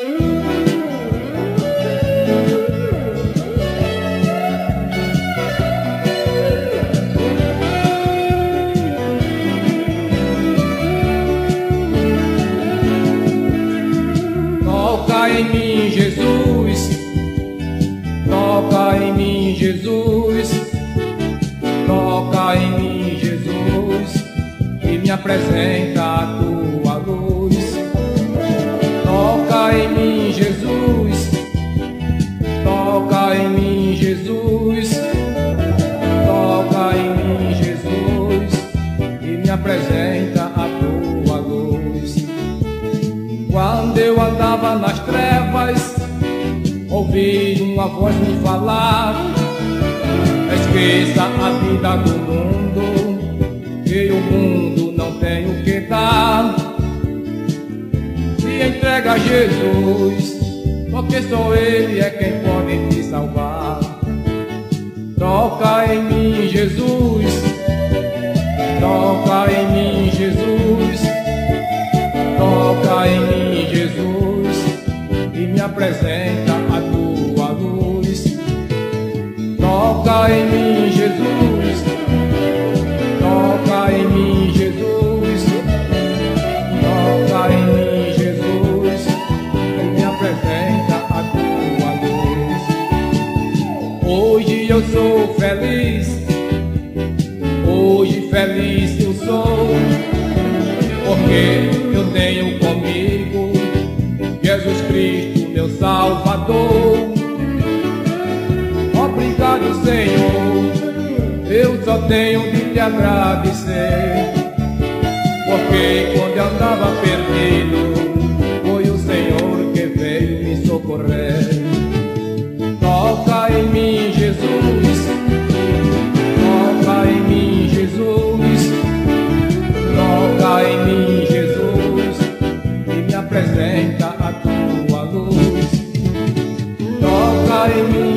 Toca em mim, Jesus, toca em mim, Jesus, toca em mim, Jesus, e me apresenta a tua luz. Toca em mim, Jesus, toca em mim, Jesus, toca em mim, Jesus, e me apresenta a tua luz. Quando eu andava nas trevas, ouvi uma voz me falar: esqueça a vida do mundo, que o mundo não tem o que dar. Se entrega a Jesus, porque só Ele é quem pode te salvar. Toca em mim, Jesus, toca em mim, Jesus, toca em mim, Jesus, e me apresenta a tua luz. Toca em mim, Jesus, toca em mim, Jesus, toca em mim, Jesus, e me apresenta a tua luz. Hoje eu sou feliz, hoje feliz eu sou, porque eu tenho comigo Jesus Cristo, meu Salvador. Obrigado, Senhor, eu só tenho de te agradecer, porque quando eu andava perdido, foi o Senhor que veio me socorrer. Toca em mim, Jesus, toca em mim, Jesus, toca em mim, Jesus, e me apresenta a tua luz. Toca em mim,